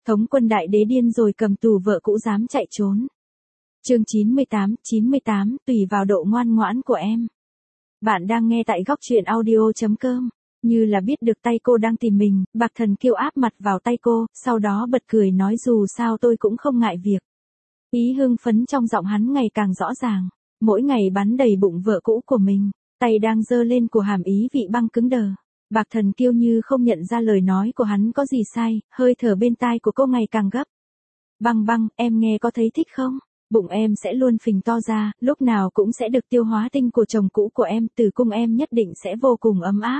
Thống quân đại đế điên rồi cầm tù vợ cũ dám chạy trốn. Chương 98, tùy vào độ ngoan ngoãn của em. Bạn đang nghe tại góc truyện audio.com. Như là biết được tay cô đang tìm mình, Bạc Thần Kiêu áp mặt vào tay cô, sau đó bật cười nói dù sao tôi cũng không ngại việc. Ý hưng phấn trong giọng hắn ngày càng rõ ràng. Mỗi ngày bắn đầy bụng vợ cũ của mình, tay đang giơ lên của Hàm Ý Vị băng cứng đờ. Bạc Thần Kiêu như không nhận ra lời nói của hắn có gì sai, hơi thở bên tai của cô ngày càng gấp. Băng băng, em nghe có thấy thích không? Bụng em sẽ luôn phình to ra, lúc nào cũng sẽ được tiêu hóa tinh của chồng cũ của em, tử cung em nhất định sẽ vô cùng ấm áp.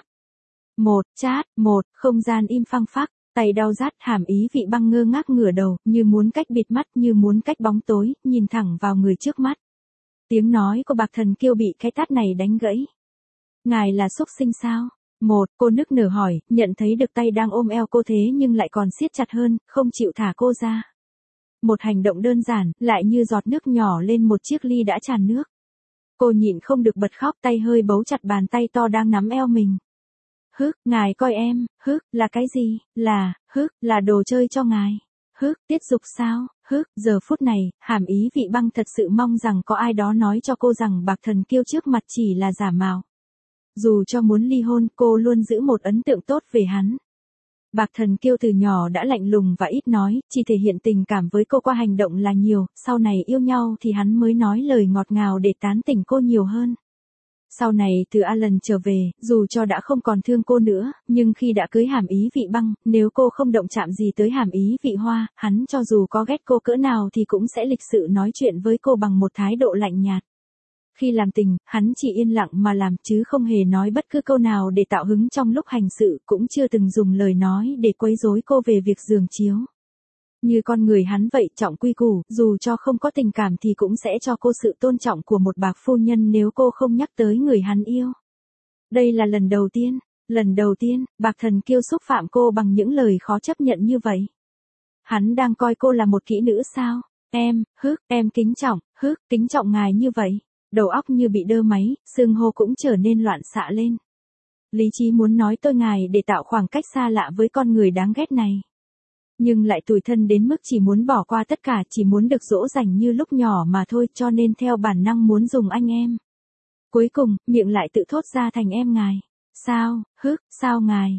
Không gian im phăng phắc, tay đau rát. Hàm Ý Vị băng ngơ ngác ngửa đầu, như muốn cách bịt mắt, như muốn cách bóng tối, nhìn thẳng vào người trước mắt. Tiếng nói của Bạc Thần Kiêu bị cái tát này đánh gãy. Ngài là xúc sinh sao? Cô nức nở hỏi, nhận thấy được tay đang ôm eo cô thế nhưng lại còn siết chặt hơn, không chịu thả cô ra. Một hành động đơn giản, lại như giọt nước nhỏ lên một chiếc ly đã tràn nước. Cô nhịn không được bật khóc, tay hơi bấu chặt bàn tay to đang nắm eo mình. Ngài coi em, là cái gì? Là đồ chơi cho ngài. Tiết dục sao? Giờ phút này, Hàm Ý Vị băng thật sự mong rằng có ai đó nói cho cô rằng Bạc Thần Kiêu trước mặt chỉ là giả mạo. Dù cho muốn ly hôn, cô luôn giữ một ấn tượng tốt về hắn. Bạc Thần Kiêu từ nhỏ đã lạnh lùng và ít nói, chỉ thể hiện tình cảm với cô qua hành động là nhiều, sau này yêu nhau thì hắn mới nói lời ngọt ngào để tán tỉnh cô nhiều hơn. Sau này từ Alan trở về, dù cho đã không còn thương cô nữa, nhưng khi đã cưới Hàm Ý Vị băng, nếu cô không động chạm gì tới Hàm Ý Vị Hoa, hắn cho dù có ghét cô cỡ nào thì cũng sẽ lịch sự nói chuyện với cô bằng một thái độ lạnh nhạt. Khi làm tình, hắn chỉ yên lặng mà làm chứ không hề nói bất cứ câu nào để tạo hứng trong lúc hành sự, cũng chưa từng dùng lời nói để quấy rối cô về việc giường chiếu. Như con người hắn vậy, trọng quy củ, dù cho không có tình cảm thì cũng sẽ cho cô sự tôn trọng của một bạc phu nhân nếu cô không nhắc tới người hắn yêu. Đây là lần đầu tiên, Bạc Thần Kiêu xúc phạm cô bằng những lời khó chấp nhận như vậy. Hắn đang coi cô là một kỹ nữ sao? Em kính trọng ngài như vậy. Đầu óc như bị đơ máy, xương hô cũng trở nên loạn xạ lên. Lý trí muốn nói tôi ngài để tạo khoảng cách xa lạ với con người đáng ghét này. Nhưng lại tủi thân đến mức chỉ muốn bỏ qua tất cả, chỉ muốn được dỗ dành như lúc nhỏ mà thôi, cho nên theo bản năng muốn dùng anh em. Cuối cùng, miệng lại tự thốt ra thành em ngài. Sao ngài,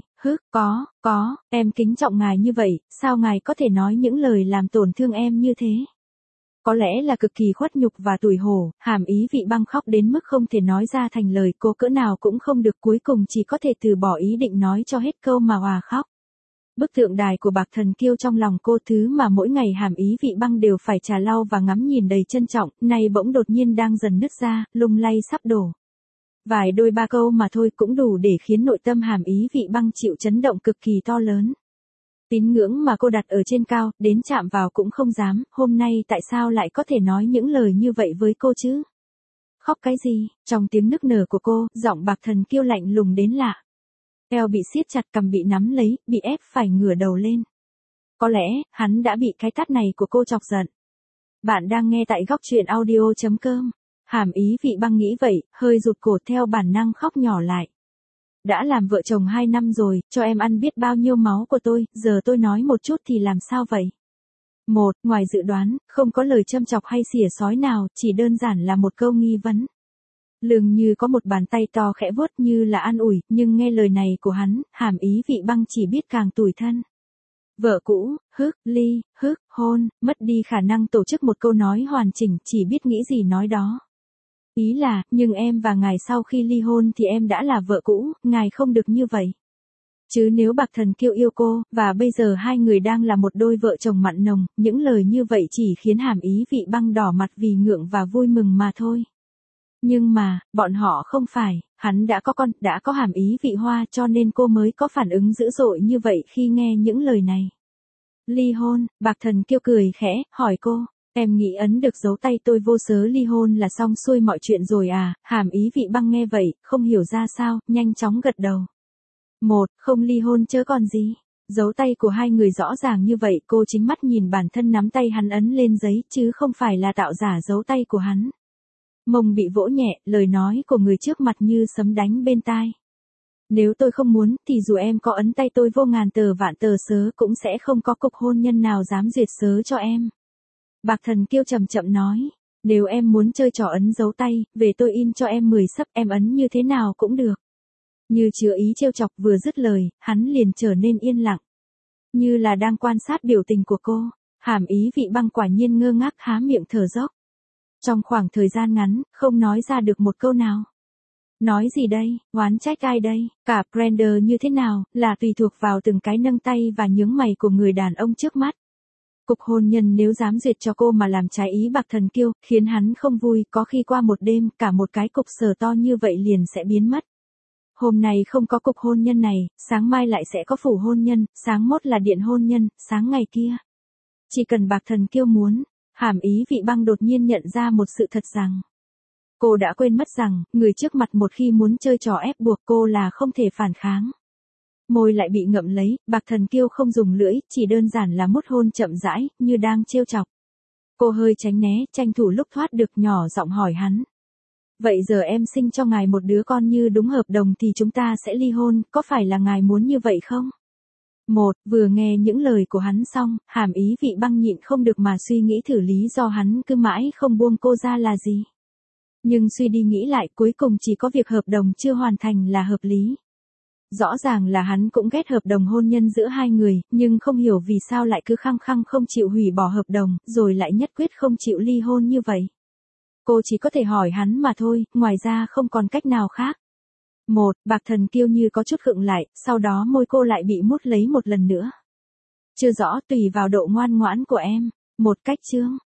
em kính trọng ngài như vậy, sao ngài có thể nói những lời làm tổn thương em như thế? Có lẽ là cực kỳ khuất nhục và tủi hổ, Hàm Ý Vị băng khóc đến mức không thể nói ra thành lời, cô cỡ nào cũng không được, cuối cùng chỉ có thể từ bỏ ý định nói cho hết câu mà òa khóc. Bức tượng đài của Bạc Thần Kiêu trong lòng cô, thứ mà mỗi ngày Hàm Ý Vị băng đều phải trà lau và ngắm nhìn đầy trân trọng, nay bỗng đột nhiên đang dần nứt ra, lung lay sắp đổ. Vài đôi ba câu mà thôi cũng đủ để khiến nội tâm Hàm Ý Vị băng chịu chấn động cực kỳ to lớn. Tín ngưỡng mà cô đặt ở trên cao, đến chạm vào cũng không dám, hôm nay tại sao lại có thể nói những lời như vậy với cô chứ? Khóc cái gì? Trong tiếng nức nở của cô, giọng Bạc Thần Kiêu lạnh lùng đến lạ. Eo bị siết chặt, cằm bị nắm lấy, bị ép phải ngửa đầu lên. Có lẽ, hắn đã bị cái tát này của cô chọc giận. Bạn đang nghe tại góc truyện audio.com. Hàm Ý Vị băng nghĩ vậy, hơi rụt cổ, theo bản năng khóc nhỏ lại. Đã làm vợ chồng 2 năm rồi, cho em ăn biết bao nhiêu máu của tôi, giờ tôi nói một chút thì làm sao vậy? Ngoài dự đoán, không có lời châm chọc hay xỉa xói nào, chỉ đơn giản là một câu nghi vấn. Lường như có một bàn tay to khẽ vuốt như là an ủi, nhưng nghe lời này của hắn, Hàm Ý Vị băng chỉ biết càng tủi thân. Vợ cũ, ly, hôn, mất đi khả năng tổ chức một câu nói hoàn chỉnh, chỉ biết nghĩ gì nói đó. Ý là, nhưng em và ngài sau khi ly hôn thì em đã là vợ cũ, ngài không được như vậy. Chứ nếu Bạc Thần Kiêu yêu cô, và bây giờ hai người đang là một đôi vợ chồng mặn nồng, những lời như vậy chỉ khiến Hàm Ý Vị băng đỏ mặt vì ngượng và vui mừng mà thôi. Nhưng mà, bọn họ không phải, hắn đã có con, đã có Hàm Ý Vị Hoa, cho nên cô mới có phản ứng dữ dội như vậy khi nghe những lời này. Ly hôn, Bạc Thần Kiêu cười khẽ, hỏi cô. Em nghĩ ấn được dấu tay tôi vô sớ ly hôn là xong xuôi mọi chuyện rồi à? Hàm Ý Vị băng nghe vậy, không hiểu ra sao, nhanh chóng gật đầu. Không ly hôn chớ còn gì. Dấu tay của hai người rõ ràng như vậy, cô chính mắt nhìn bản thân nắm tay hắn ấn lên giấy, chứ không phải là tạo giả dấu tay của hắn. Mông bị vỗ nhẹ, lời nói của người trước mặt như sấm đánh bên tai. Nếu tôi không muốn, thì dù em có ấn tay tôi vô ngàn tờ vạn tờ sớ cũng sẽ không có cục hôn nhân nào dám duyệt sớ cho em. Bạc Thần Kiêu chậm chậm nói. Nếu em muốn chơi trò ấn dấu tay, về tôi in cho em 10 sấp, em ấn như thế nào cũng được. Như chứa ý trêu chọc, vừa dứt lời, hắn liền trở nên yên lặng. Như là đang quan sát biểu tình của cô, Hàm Ý Vị Băng quả nhiên ngơ ngác há miệng thở dốc. Trong khoảng thời gian ngắn, không nói ra được một câu nào. Nói gì đây, oán trách ai đây, cả Brenda như thế nào, là tùy thuộc vào từng cái nâng tay và nhướng mày của người đàn ông trước mắt. Cục hôn nhân nếu dám duyệt cho cô mà làm trái ý Bạc Thần Kiêu, khiến hắn không vui, có khi qua một đêm, cả một cái cục sờ to như vậy liền sẽ biến mất. Hôm nay không có cục hôn nhân này, sáng mai lại sẽ có phủ hôn nhân, sáng mốt là điện hôn nhân, sáng ngày kia. Chỉ cần Bạc Thần Kiêu muốn, Hàm Ý Vị Băng đột nhiên nhận ra một sự thật rằng. Cô đã quên mất rằng, người trước mặt một khi muốn chơi trò ép buộc cô là không thể phản kháng. Môi lại bị ngậm lấy, Bạc Thần Kiêu không dùng lưỡi, chỉ đơn giản là mút hôn chậm rãi, như đang trêu chọc. Cô hơi tránh né, tranh thủ lúc thoát được, nhỏ giọng hỏi hắn. Vậy giờ em sinh cho ngài một đứa con như đúng hợp đồng thì chúng ta sẽ ly hôn, có phải là ngài muốn như vậy không? Vừa nghe những lời của hắn xong, Hàm Ý Vị Băng nhịn không được mà suy nghĩ thử lý do hắn cứ mãi không buông cô ra là gì. Nhưng suy đi nghĩ lại, cuối cùng chỉ có việc hợp đồng chưa hoàn thành là hợp lý. Rõ ràng là hắn cũng ghét hợp đồng hôn nhân giữa hai người, nhưng không hiểu vì sao lại cứ khăng khăng không chịu hủy bỏ hợp đồng, rồi lại nhất quyết không chịu ly hôn như vậy. Cô chỉ có thể hỏi hắn mà thôi, ngoài ra không còn cách nào khác. Bạc Thần Kiêu như có chút khựng lại, sau đó môi cô lại bị mút lấy một lần nữa. Chưa rõ, tùy vào độ ngoan ngoãn của em. Một cách chương.